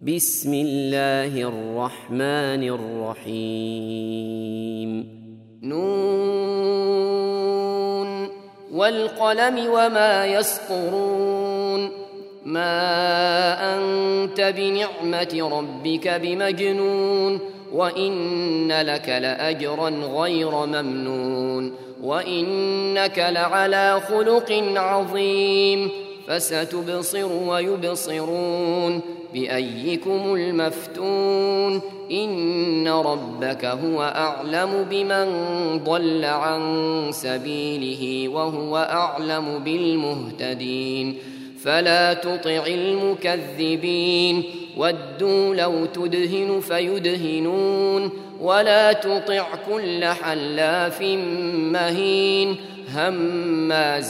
بسم الله الرحمن الرحيم نون والقلم وما يسطرون ما أنت بنعمة ربك بمجنون وإن لك لأجرا غير ممنون وإنك لعلى خلق عظيم فستبصر ويبصرون بأيكم المفتون إن ربك هو أعلم بمن ضل عن سبيله وهو أعلم بالمهتدين فلا تطع المكذبين ودوا لو تدهن فيدهنون ولا تطع كل حلاف مهين هماز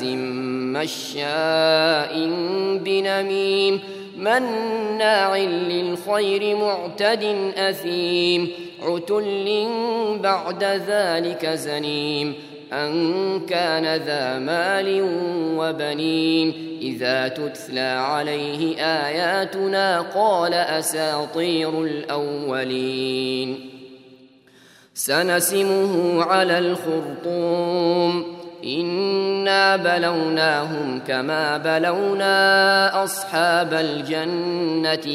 مشاء بنميم مناع للخير معتد أثيم عتل بعد ذلك زنيم أن كان ذا مال وبنين إذا تتلى عليه آياتنا قال أساطير الأولين سنسمه على الخرطوم إنا بلوناهم كما بلونا أصحاب الجنة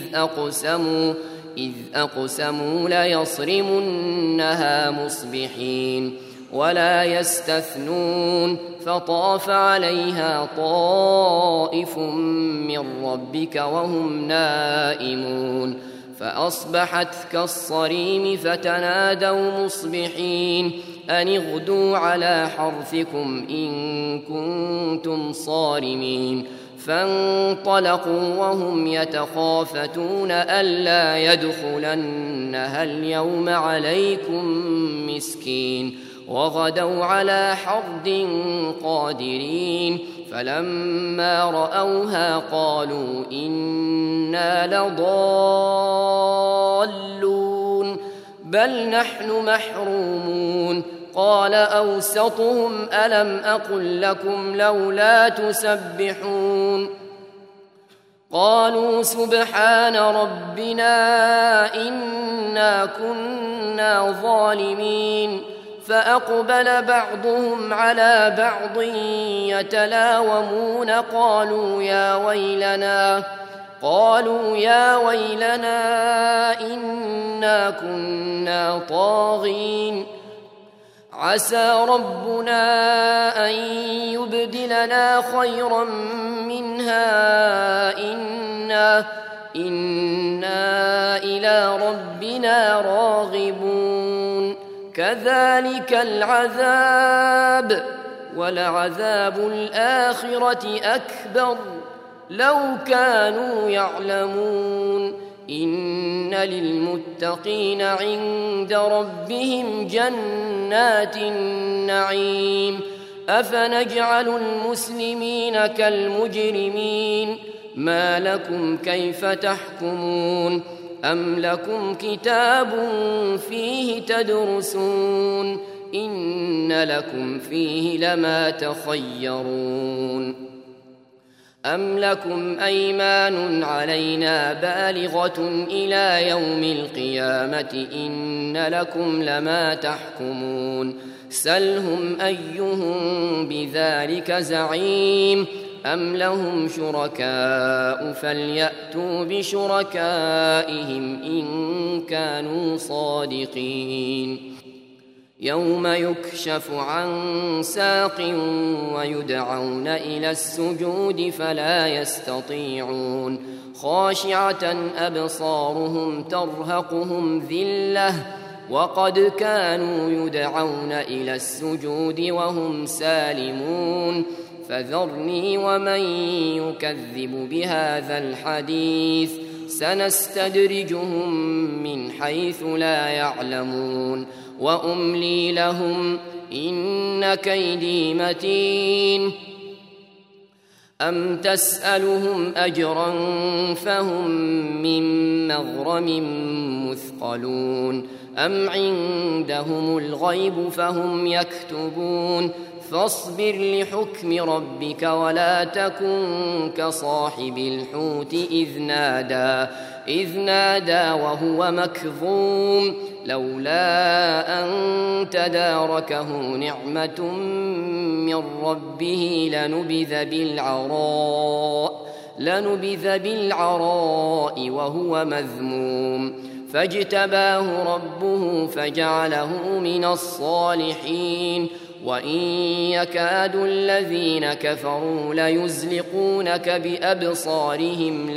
إذ أقسموا ليصرمنها مصبحين ولا يستثنون فطاف عليها طائف من ربك وهم نائمون فأصبحت كالصريم فتنادوا مصبحين أن اغدوا على حرثكم إن كنتم صارمين فانطلقوا وهم يتخافتون ألا يدخلنها اليوم عليكم مسكين وغدوا على حرد قادرين فلما رأوها قالوا إنا لضالون بل نحن محرومون قال أوسطهم ألم أقل لكم لولا تسبحون قالوا سبحان ربنا إنا كنا ظالمين فأقبل بعضهم على بعض يتلاومون قالوا يا ويلنا إنا كنا طاغين عسى ربنا أن يبدلنا خيرا منها إنا إلى ربنا راغبون كذلك العذاب ولعذاب الآخرة أكبر لو كانوا يعلمون إن للمتقين عند ربهم جنات النعيم أفنجعل المسلمين كالمجرمين ما لكم كيف تحكمون أم لكم كتاب فيه تدرسون إن لكم فيه لما تخيرون أم لكم أيمان علينا بالغة إلى يوم القيامة إن لكم لما تحكمون سلهم أيهم بذلك زعيم أم لهم شركاء فليأتوا بشركائهم إن كانوا صادقين يوم يكشف عن ساق ويدعون إلى السجود فلا يستطيعون خاشعة أبصارهم ترهقهم ذلة وقد كانوا يدعون إلى السجود وهم سالمون فذرني ومن يكذب بهذا الحديث سنستدرجهم من حيث لا يعلمون وأملي لهم إن كيدي متين أم تسألهم أجرا فهم من مغرم مثقلون أم عندهم الغيب فهم يكتبون فاصبر لحكم ربك ولا تكن كصاحب الحوت إذ نادى إذ نادى وهو مكظوم لولا أن تداركه نعمة من ربه لنبذ بالعراء وهو مذموم فاجتباه ربه فجعله من الصالحين وإن يكاد الذين كفروا ليزلقونك بأبصارهم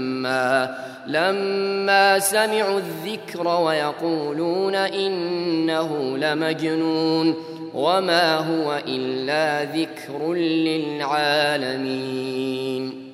لما سمعوا الذكر ويقولون إنه لمجنون وما هو إلا ذكر للعالمين.